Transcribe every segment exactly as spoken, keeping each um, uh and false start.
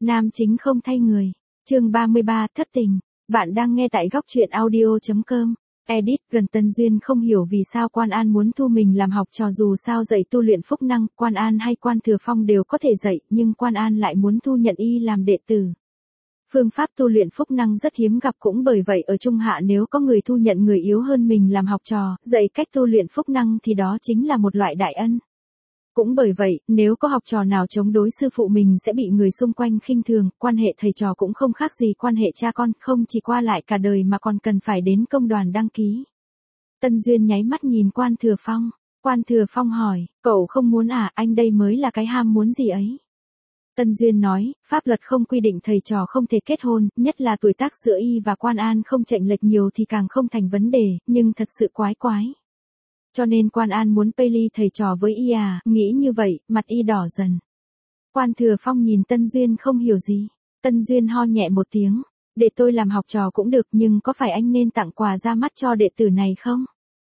Nam chính không thay người. Chương ba mươi ba, thất tình. Bạn đang nghe tại góc truyện audio chấm com. Edit. Gần Tân Duyên không hiểu vì sao Quan An muốn thu mình làm học trò, dù sao dạy tu luyện phúc năng, Quan An hay Quan Thừa Phong đều có thể dạy, nhưng Quan An lại muốn thu nhận y làm đệ tử. Phương pháp tu luyện phúc năng rất hiếm gặp, cũng bởi vậy ở Trung Hạ nếu có người thu nhận người yếu hơn mình làm học trò, dạy cách tu luyện phúc năng thì đó chính là một loại đại ân. Cũng bởi vậy, nếu có học trò nào chống đối sư phụ mình sẽ bị người xung quanh khinh thường, quan hệ thầy trò cũng không khác gì quan hệ cha con, không chỉ qua lại cả đời mà còn cần phải đến công đoàn đăng ký. Tân Duyên nháy mắt nhìn Quan Thừa Phong. Quan Thừa Phong hỏi, cậu không muốn à, anh đây mới là cái ham muốn gì ấy. Tân Duyên nói, pháp luật không quy định thầy trò không thể kết hôn, nhất là tuổi tác giữa y và Quan An không chênh lệch nhiều thì càng không thành vấn đề, nhưng thật sự quái quái. Cho nên Quan An muốn pay ly thầy trò với y à, nghĩ như vậy, mặt y đỏ dần. Quan Thừa Phong nhìn Tân Duyên không hiểu gì. Tân Duyên ho nhẹ một tiếng, để tôi làm học trò cũng được, nhưng có phải anh nên tặng quà ra mắt cho đệ tử này không?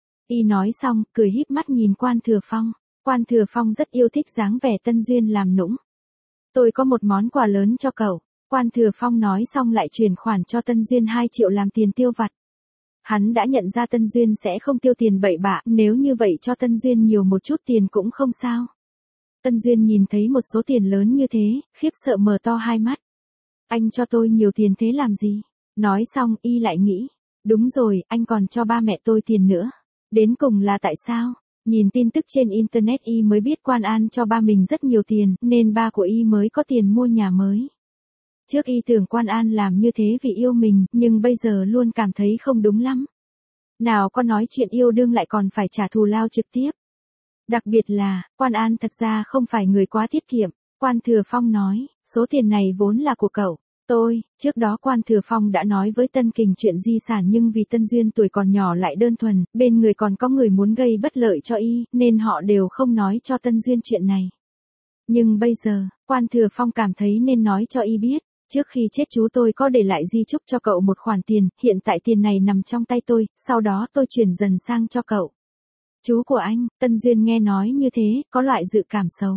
Y nói xong, cười híp mắt nhìn Quan Thừa Phong. Quan Thừa Phong rất yêu thích dáng vẻ Tân Duyên làm nũng. Tôi có một món quà lớn cho cậu. Quan Thừa Phong nói xong lại chuyển khoản cho Tân Duyên hai triệu làm tiền tiêu vặt. Hắn đã nhận ra Tân Duyên sẽ không tiêu tiền bậy bạ, nếu như vậy cho Tân Duyên nhiều một chút tiền cũng không sao. Tân Duyên nhìn thấy một số tiền lớn như thế, khiếp sợ mở to hai mắt. Anh cho tôi nhiều tiền thế làm gì? Nói xong y lại nghĩ, đúng rồi, anh còn cho ba mẹ tôi tiền nữa. Đến cùng là tại sao? Nhìn tin tức trên internet y mới biết Quan An cho ba mình rất nhiều tiền, nên ba của y mới có tiền mua nhà mới. Trước y tưởng Quan An làm như thế vì yêu mình, nhưng bây giờ luôn cảm thấy không đúng lắm. Nào có nói chuyện yêu đương lại còn phải trả thù lao trực tiếp. Đặc biệt là, Quan An thật ra không phải người quá tiết kiệm. Quan Thừa Phong nói, số tiền này vốn là của cậu. Tôi, trước đó Quan Thừa Phong đã nói với Tân Kình chuyện di sản, nhưng vì Tân Duyên tuổi còn nhỏ lại đơn thuần, bên người còn có người muốn gây bất lợi cho y, nên họ đều không nói cho Tân Duyên chuyện này. Nhưng bây giờ, Quan Thừa Phong cảm thấy nên nói cho y biết. Trước khi chết chú tôi có để lại di chúc cho cậu một khoản tiền, hiện tại tiền này nằm trong tay tôi, sau đó tôi chuyển dần sang cho cậu. Chú của anh. Tân Duyên nghe nói như thế, có loại dự cảm xấu.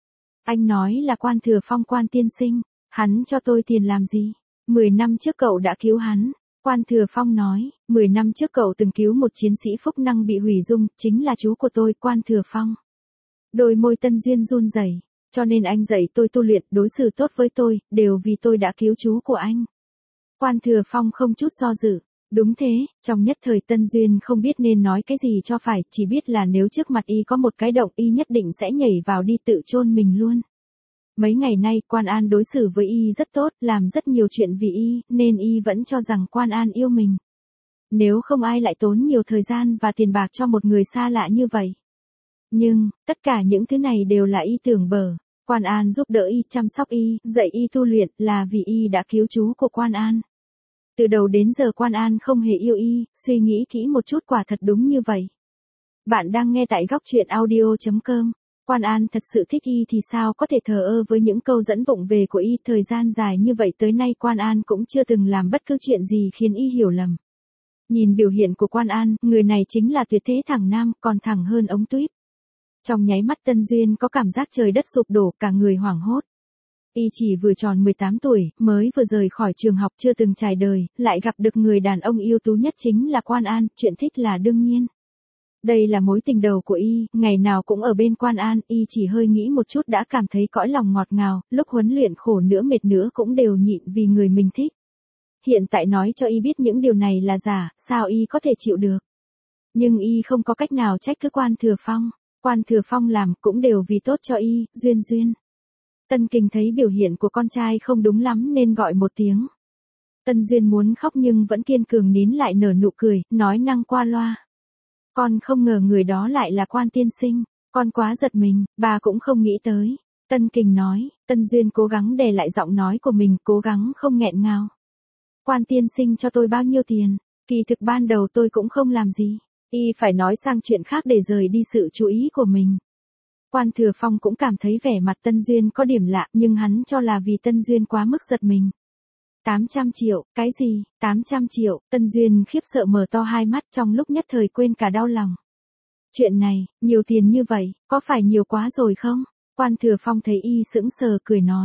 Anh nói là Quan Thừa Phong Quan tiên sinh, hắn cho tôi tiền làm gì? Mười năm trước cậu đã cứu hắn. Quan Thừa Phong nói, mười năm trước cậu từng cứu một chiến sĩ phúc năng bị hủy dung, chính là chú của tôi, Quan Thừa Phong. Đôi môi Tân Duyên run rẩy. Cho nên anh dạy tôi tu luyện, đối xử tốt với tôi, đều vì tôi đã cứu chú của anh. Quan Thừa Phong không chút do dự. Đúng thế, trong nhất thời Tân Duyên không biết nên nói cái gì cho phải, chỉ biết là nếu trước mặt y có một cái động y nhất định sẽ nhảy vào đi tự chôn mình luôn. Mấy ngày nay Quan An đối xử với y rất tốt, làm rất nhiều chuyện vì y, nên y vẫn cho rằng Quan An yêu mình. Nếu không ai lại tốn nhiều thời gian và tiền bạc cho một người xa lạ như vậy. Nhưng, tất cả những thứ này đều là y tưởng bở. Quan An giúp đỡ y, chăm sóc y, dạy y tu luyện là vì y đã cứu chú của Quan An. Từ đầu đến giờ Quan An không hề yêu y, suy nghĩ kỹ một chút quả thật đúng như vậy. Bạn đang nghe tại góc truyện audio chấm com. Quan An thật sự thích y thì sao có thể thờ ơ với những câu dẫn vụng về của y, thời gian dài như vậy tới nay Quan An cũng chưa từng làm bất cứ chuyện gì khiến y hiểu lầm. Nhìn biểu hiện của Quan An, người này chính là tuyệt thế thẳng nam, còn thẳng hơn ống tuýp. Trong nháy mắt Tân Duyên có cảm giác trời đất sụp đổ, cả người hoảng hốt. Y chỉ vừa tròn mười tám tuổi, mới vừa rời khỏi trường học, chưa từng trải đời, lại gặp được người đàn ông ưu tú nhất chính là Quan An, chuyện thích là đương nhiên. Đây là mối tình đầu của y, ngày nào cũng ở bên Quan An, y chỉ hơi nghĩ một chút đã cảm thấy cõi lòng ngọt ngào, lúc huấn luyện khổ nữa mệt nữa cũng đều nhịn vì người mình thích. Hiện tại nói cho y biết những điều này là giả, sao y có thể chịu được? Nhưng y không có cách nào trách cứ Quan Thừa Phong. Quan Thừa Phong làm cũng đều vì tốt cho y, Duyên Duyên. Tân Kình thấy biểu hiện của con trai không đúng lắm nên gọi một tiếng. Tân Duyên muốn khóc nhưng vẫn kiên cường nín lại nở nụ cười, nói năng qua loa. Con không ngờ người đó lại là Quan tiên sinh, con quá giật mình, bà cũng không nghĩ tới. Tân Kình nói, Tân Duyên cố gắng đè lại giọng nói của mình, cố gắng không nghẹn ngào. Quan tiên sinh cho tôi bao nhiêu tiền? Kỳ thực ban đầu tôi cũng không làm gì. Y phải nói sang chuyện khác để rời đi sự chú ý của mình. Quan Thừa Phong cũng cảm thấy vẻ mặt Tân Duyên có điểm lạ, nhưng hắn cho là vì Tân Duyên quá mức giật mình. tám trăm triệu, cái gì? tám trăm triệu, Tân Duyên khiếp sợ mở to hai mắt, trong lúc nhất thời quên cả đau lòng. Chuyện này, nhiều tiền như vậy, có phải nhiều quá rồi không? Quan Thừa Phong thấy y sững sờ cười nói.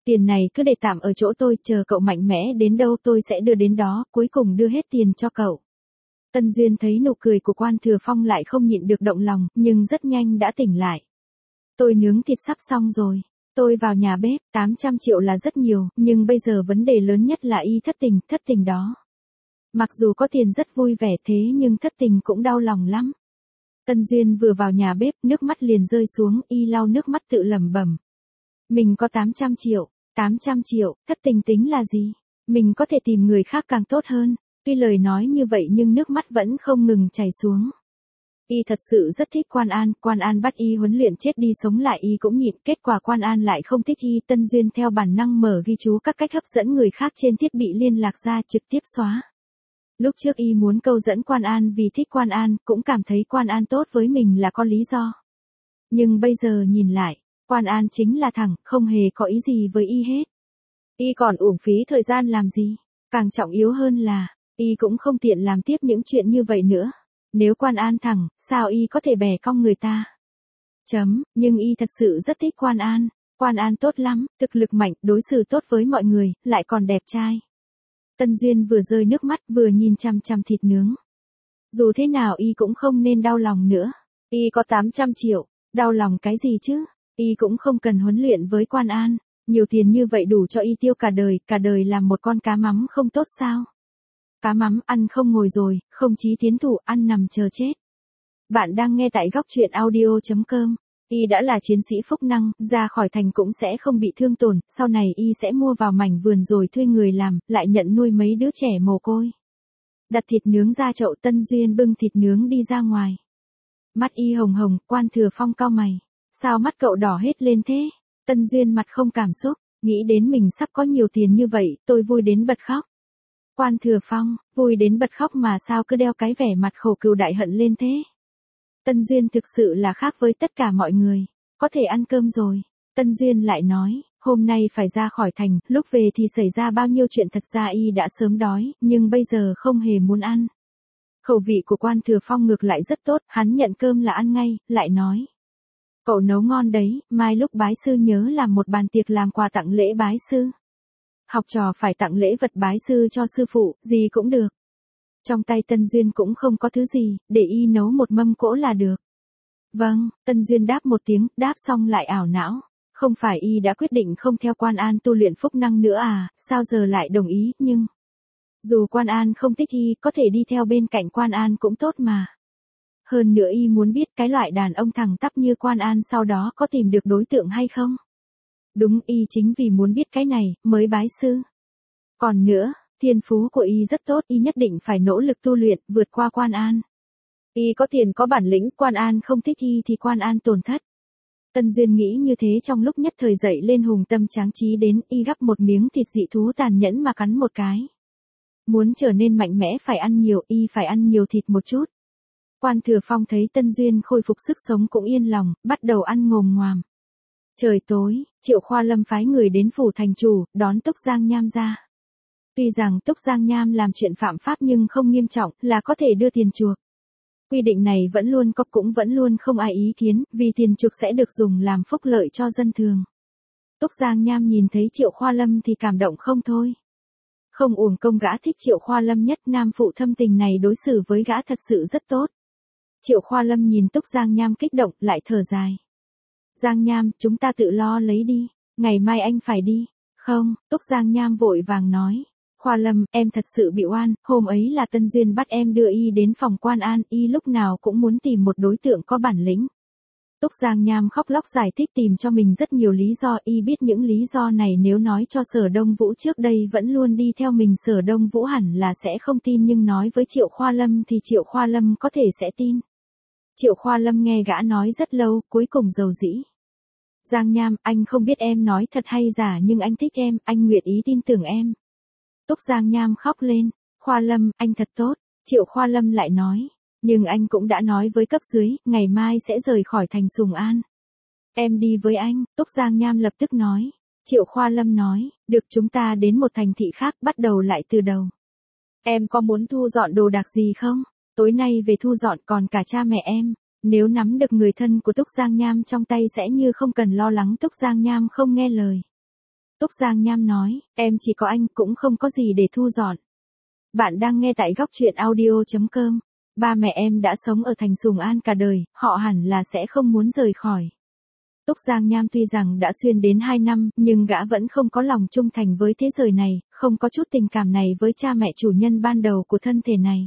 Tiền này cứ để tạm ở chỗ tôi, chờ cậu mạnh mẽ đến đâu tôi sẽ đưa đến đó, cuối cùng đưa hết tiền cho cậu. Tân Duyên thấy nụ cười của Quan Thừa Phong lại không nhịn được động lòng, nhưng rất nhanh đã tỉnh lại. Tôi nướng thịt sắp xong rồi. Tôi vào nhà bếp, tám trăm triệu là rất nhiều, nhưng bây giờ vấn đề lớn nhất là y thất tình, thất tình đó. Mặc dù có tiền rất vui vẻ thế nhưng thất tình cũng đau lòng lắm. Tân Duyên vừa vào nhà bếp, nước mắt liền rơi xuống, y lau nước mắt tự lẩm bẩm. Mình có tám trăm triệu, tám trăm triệu, thất tình tính là gì? Mình có thể tìm người khác càng tốt hơn. Tuy lời nói như vậy nhưng nước mắt vẫn không ngừng chảy xuống. Y thật sự rất thích Quan An, Quan An bắt y huấn luyện chết đi sống lại y cũng nhịn, kết quả Quan An lại không thích y. Tân Duyên theo bản năng mở ghi chú các cách hấp dẫn người khác trên thiết bị liên lạc ra, trực tiếp xóa. Lúc trước y muốn câu dẫn Quan An vì thích Quan An, cũng cảm thấy Quan An tốt với mình là có lý do. Nhưng bây giờ nhìn lại, Quan An chính là thẳng, không hề có ý gì với y hết. Y còn uổng phí thời gian làm gì? Càng trọng yếu hơn là, y cũng không tiện làm tiếp những chuyện như vậy nữa. Nếu Quan An thẳng, sao y có thể bẻ cong người ta? Chấm, nhưng y thật sự rất thích Quan An. Quan An tốt lắm, thực lực mạnh, đối xử tốt với mọi người, lại còn đẹp trai. Tân Duyên vừa rơi nước mắt vừa nhìn chằm chằm thịt nướng. Dù thế nào y cũng không nên đau lòng nữa. Y có tám trăm triệu, đau lòng cái gì chứ? Y cũng không cần huấn luyện với Quan An. Nhiều tiền như vậy đủ cho y tiêu cả đời, cả đời làm một con cá mắm không tốt sao? Cá mắm ăn không ngồi rồi, không chí tiến thủ, ăn nằm chờ chết. Bạn đang nghe tại góc truyện audio chấm com. Y đã là chiến sĩ phúc năng, ra khỏi thành cũng sẽ không bị thương tổn, sau này y sẽ mua vào mảnh vườn rồi thuê người làm, lại nhận nuôi mấy đứa trẻ mồ côi. Đặt thịt nướng ra chậu, Tân Duyên bưng thịt nướng đi ra ngoài. Mắt y hồng hồng, Quan Thừa Phong cau mày. Sao mắt cậu đỏ hết lên thế? Tân Duyên mặt không cảm xúc, nghĩ đến mình sắp có nhiều tiền như vậy, tôi vui đến bật khóc. Quan Thừa Phong, vui đến bật khóc mà sao cứ đeo cái vẻ mặt khổ cừu đại hận lên thế? Tân Duyên thực sự là khác với tất cả mọi người. Có thể ăn cơm rồi. Tân Duyên lại nói, hôm nay phải ra khỏi thành, lúc về thì xảy ra bao nhiêu chuyện, thật ra y đã sớm đói, nhưng bây giờ không hề muốn ăn. Khẩu vị của Quan Thừa Phong ngược lại rất tốt, hắn nhận cơm là ăn ngay, lại nói. Cậu nấu ngon đấy, mai lúc bái sư nhớ làm một bàn tiệc làm quà tặng lễ bái sư. Học trò phải tặng lễ vật bái sư cho sư phụ, gì cũng được. Trong tay Tân Duyên cũng không có thứ gì, để y nấu một mâm cỗ là được. Vâng, Tân Duyên đáp một tiếng, đáp xong lại ảo não. Không phải y đã quyết định không theo Quan An tu luyện phúc năng nữa à, sao giờ lại đồng ý, nhưng... Dù Quan An không thích y, có thể đi theo bên cạnh Quan An cũng tốt mà. Hơn nữa y muốn biết cái loại đàn ông thẳng tắp như Quan An sau đó có tìm được đối tượng hay không. Đúng, y chính vì muốn biết cái này, mới bái sư. Còn nữa, thiên phú của y rất tốt, y nhất định phải nỗ lực tu luyện, vượt qua Quan An. Y có tiền có bản lĩnh, Quan An không thích y thì Quan An tổn thất. Tân Duyên nghĩ như thế trong lúc nhất thời dậy lên hùng tâm tráng trí đến, y gắp một miếng thịt dị thú tàn nhẫn mà cắn một cái. Muốn trở nên mạnh mẽ phải ăn nhiều, y phải ăn nhiều thịt một chút. Quan Thừa Phong thấy Tân Duyên khôi phục sức sống cũng yên lòng, bắt đầu ăn ngồm ngoàm. Trời tối, Triệu Khoa Lâm phái người đến phủ thành chủ, đón Túc Giang Nham ra. Tuy rằng Túc Giang Nham làm chuyện phạm pháp nhưng không nghiêm trọng, là có thể đưa tiền chuộc. Quy định này vẫn luôn có, cũng vẫn luôn không ai ý kiến, vì tiền chuộc sẽ được dùng làm phúc lợi cho dân thường. Túc Giang Nham nhìn thấy Triệu Khoa Lâm thì cảm động không thôi. Không uổng công gã thích Triệu Khoa Lâm nhất, nam phụ thâm tình này đối xử với gã thật sự rất tốt. Triệu Khoa Lâm nhìn Túc Giang Nham kích động, lại thở dài. Giang Nham, chúng ta tự lo lấy đi, ngày mai anh phải đi. Không, Túc Giang Nham vội vàng nói. Khoa Lâm, em thật sự bị oan, hôm ấy là Tân Duyên bắt em đưa y đến phòng Quan An, y lúc nào cũng muốn tìm một đối tượng có bản lĩnh. Túc Giang Nham khóc lóc giải thích tìm cho mình rất nhiều lý do, y biết những lý do này nếu nói cho Sở Đông Vũ trước đây vẫn luôn đi theo mình, Sở Đông Vũ hẳn là sẽ không tin, nhưng nói với Triệu Khoa Lâm thì Triệu Khoa Lâm có thể sẽ tin. Triệu Khoa Lâm nghe gã nói rất lâu, cuối cùng dầu dĩ. Giang Nham, anh không biết em nói thật hay giả nhưng anh thích em, anh nguyện ý tin tưởng em. Túc Giang Nham khóc lên. Khoa Lâm, anh thật tốt. Triệu Khoa Lâm lại nói. Nhưng anh cũng đã nói với cấp dưới, ngày mai sẽ rời khỏi thành Sùng An. Em đi với anh, Túc Giang Nham lập tức nói. Triệu Khoa Lâm nói, được, chúng ta đến một thành thị khác, bắt đầu lại từ đầu. Em có muốn thu dọn đồ đạc gì không? Tối nay về thu dọn, còn cả cha mẹ em. Nếu nắm được người thân của Túc Giang Nham trong tay sẽ như không cần lo lắng. Túc Giang Nham không nghe lời. Túc Giang Nham nói, em chỉ có anh cũng không có gì để thu dọn. Bạn đang nghe tại góc truyện audio.com. Ba mẹ em đã sống ở thành Sùng An cả đời, họ hẳn là sẽ không muốn rời khỏi. Túc Giang Nham tuy rằng đã xuyên đến hai năm, nhưng gã vẫn không có lòng trung thành với thế giới này, không có chút tình cảm này với cha mẹ chủ nhân ban đầu của thân thể này.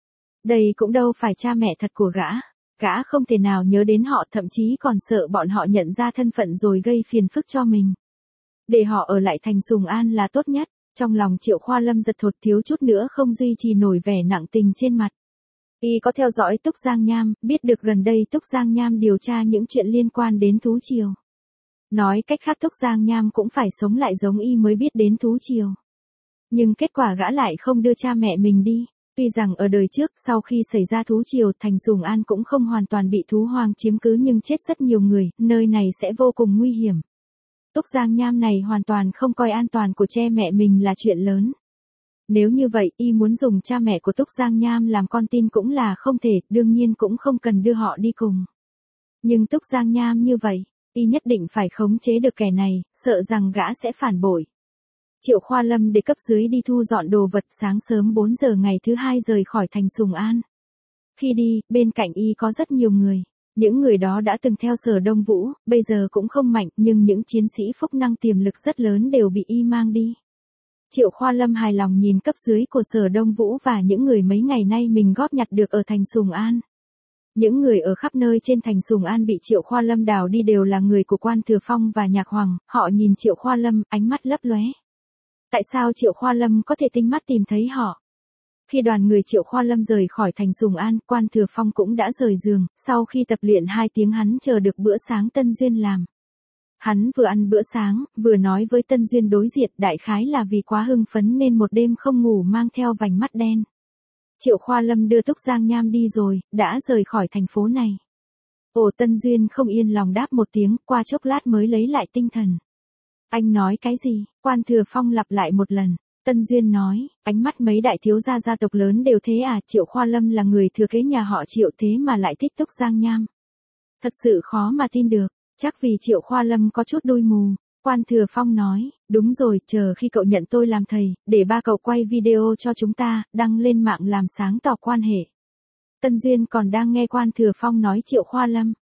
Đây cũng đâu phải cha mẹ thật của gã. Gã không thể nào nhớ đến họ, thậm chí còn sợ bọn họ nhận ra thân phận rồi gây phiền phức cho mình. Để họ ở lại thành Sùng An là tốt nhất. Trong lòng Triệu Khoa Lâm giật thột, thiếu chút nữa không duy trì nổi vẻ nặng tình trên mặt. Y có theo dõi Túc Giang Nham, biết được gần đây Túc Giang Nham điều tra những chuyện liên quan đến thú triều. Nói cách khác Túc Giang Nham cũng phải sống lại giống Y mới biết đến thú triều. Nhưng kết quả gã lại không đưa cha mẹ mình đi. Tuy rằng ở đời trước, sau khi xảy ra thú triều, thành Sùng An cũng không hoàn toàn bị thú hoang chiếm cứ nhưng chết rất nhiều người, nơi này sẽ vô cùng nguy hiểm. Túc Giang Nham này hoàn toàn không coi an toàn của cha mẹ mình là chuyện lớn. Nếu như vậy, Y muốn dùng cha mẹ của Túc Giang Nham làm con tin cũng là không thể, đương nhiên cũng không cần đưa họ đi cùng. Nhưng Túc Giang Nham như vậy, Y nhất định phải khống chế được kẻ này, sợ rằng gã sẽ phản bội. Triệu Khoa Lâm để cấp dưới đi thu dọn đồ vật, sáng sớm bốn giờ ngày thứ hai rời khỏi thành Sùng An. Khi đi, bên cạnh Y có rất nhiều người. Những người đó đã từng theo Sở Đông Vũ, bây giờ cũng không mạnh, nhưng những chiến sĩ phúc năng tiềm lực rất lớn đều bị Y mang đi. Triệu Khoa Lâm hài lòng nhìn cấp dưới của Sở Đông Vũ và những người mấy ngày nay mình góp nhặt được ở thành Sùng An. Những người ở khắp nơi trên thành Sùng An bị Triệu Khoa Lâm đào đi đều là người của Quan Thừa Phong và Nhạc Hoàng, họ nhìn Triệu Khoa Lâm, ánh mắt lấp lóe. Tại sao Triệu Khoa Lâm có thể tinh mắt tìm thấy họ? Khi đoàn người Triệu Khoa Lâm rời khỏi thành Sùng An, Quan Thừa Phong cũng đã rời giường, sau khi tập luyện hai tiếng hắn chờ được bữa sáng Tân Duyên làm. Hắn vừa ăn bữa sáng, vừa nói với Tân Duyên đối diện, đại khái là vì quá hưng phấn nên một đêm không ngủ mang theo vành mắt đen. Triệu Khoa Lâm đưa Túc Giang Nham đi rồi, đã rời khỏi thành phố này. Ồ, Tân Duyên không yên lòng đáp một tiếng, qua chốc lát mới lấy lại tinh thần. Anh nói cái gì? Quan Thừa Phong lặp lại một lần. Tân Duyên nói, ánh mắt mấy đại thiếu gia gia tộc lớn đều thế à, Triệu Khoa Lâm là người thừa kế nhà họ Triệu thế mà lại thích Túc Giang Nham. Thật sự khó mà tin được, chắc vì Triệu Khoa Lâm có chút đuôi mù. Quan Thừa Phong nói, đúng rồi, chờ khi cậu nhận tôi làm thầy, để ba cậu quay video cho chúng ta, đăng lên mạng làm sáng tỏ quan hệ. Tân Duyên còn đang nghe Quan Thừa Phong nói Triệu Khoa Lâm.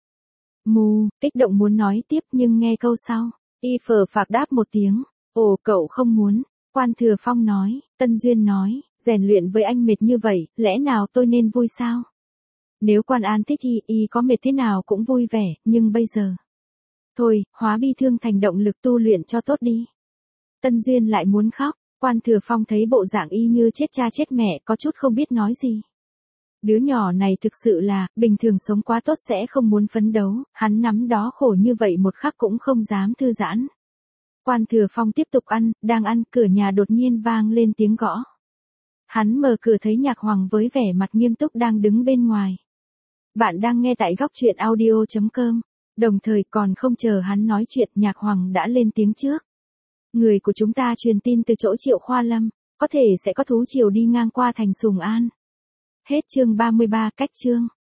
Mù, kích động muốn nói tiếp nhưng nghe câu sau, Y phờ phạc đáp một tiếng, ồ cậu không muốn. Quan Thừa Phong nói, Tân Duyên nói, rèn luyện với anh mệt như vậy, lẽ nào tôi nên vui sao? Nếu Quan An thích Y, Y có mệt thế nào cũng vui vẻ, nhưng bây giờ... Thôi, hóa bi thương thành động lực tu luyện cho tốt đi. Tân Duyên lại muốn khóc, Quan Thừa Phong thấy bộ dạng Y như chết cha chết mẹ, có chút không biết nói gì. Đứa nhỏ này thực sự là, bình thường sống quá tốt sẽ không muốn phấn đấu, hắn nắm đó khổ như vậy một khắc cũng không dám thư giãn. Quan Thừa Phong tiếp tục ăn, đang ăn, cửa nhà đột nhiên vang lên tiếng gõ. Hắn mở cửa thấy Nhạc Hoàng với vẻ mặt nghiêm túc đang đứng bên ngoài. Bạn đang nghe tại góc truyện audio.com. Đồng thời còn không chờ hắn nói chuyện, Nhạc Hoàng đã lên tiếng trước. Người của chúng ta truyền tin từ chỗ Triệu Khoa Lâm, có thể sẽ có thú triều đi ngang qua thành Sùng An. Hết chương ba mươi ba, cách chương.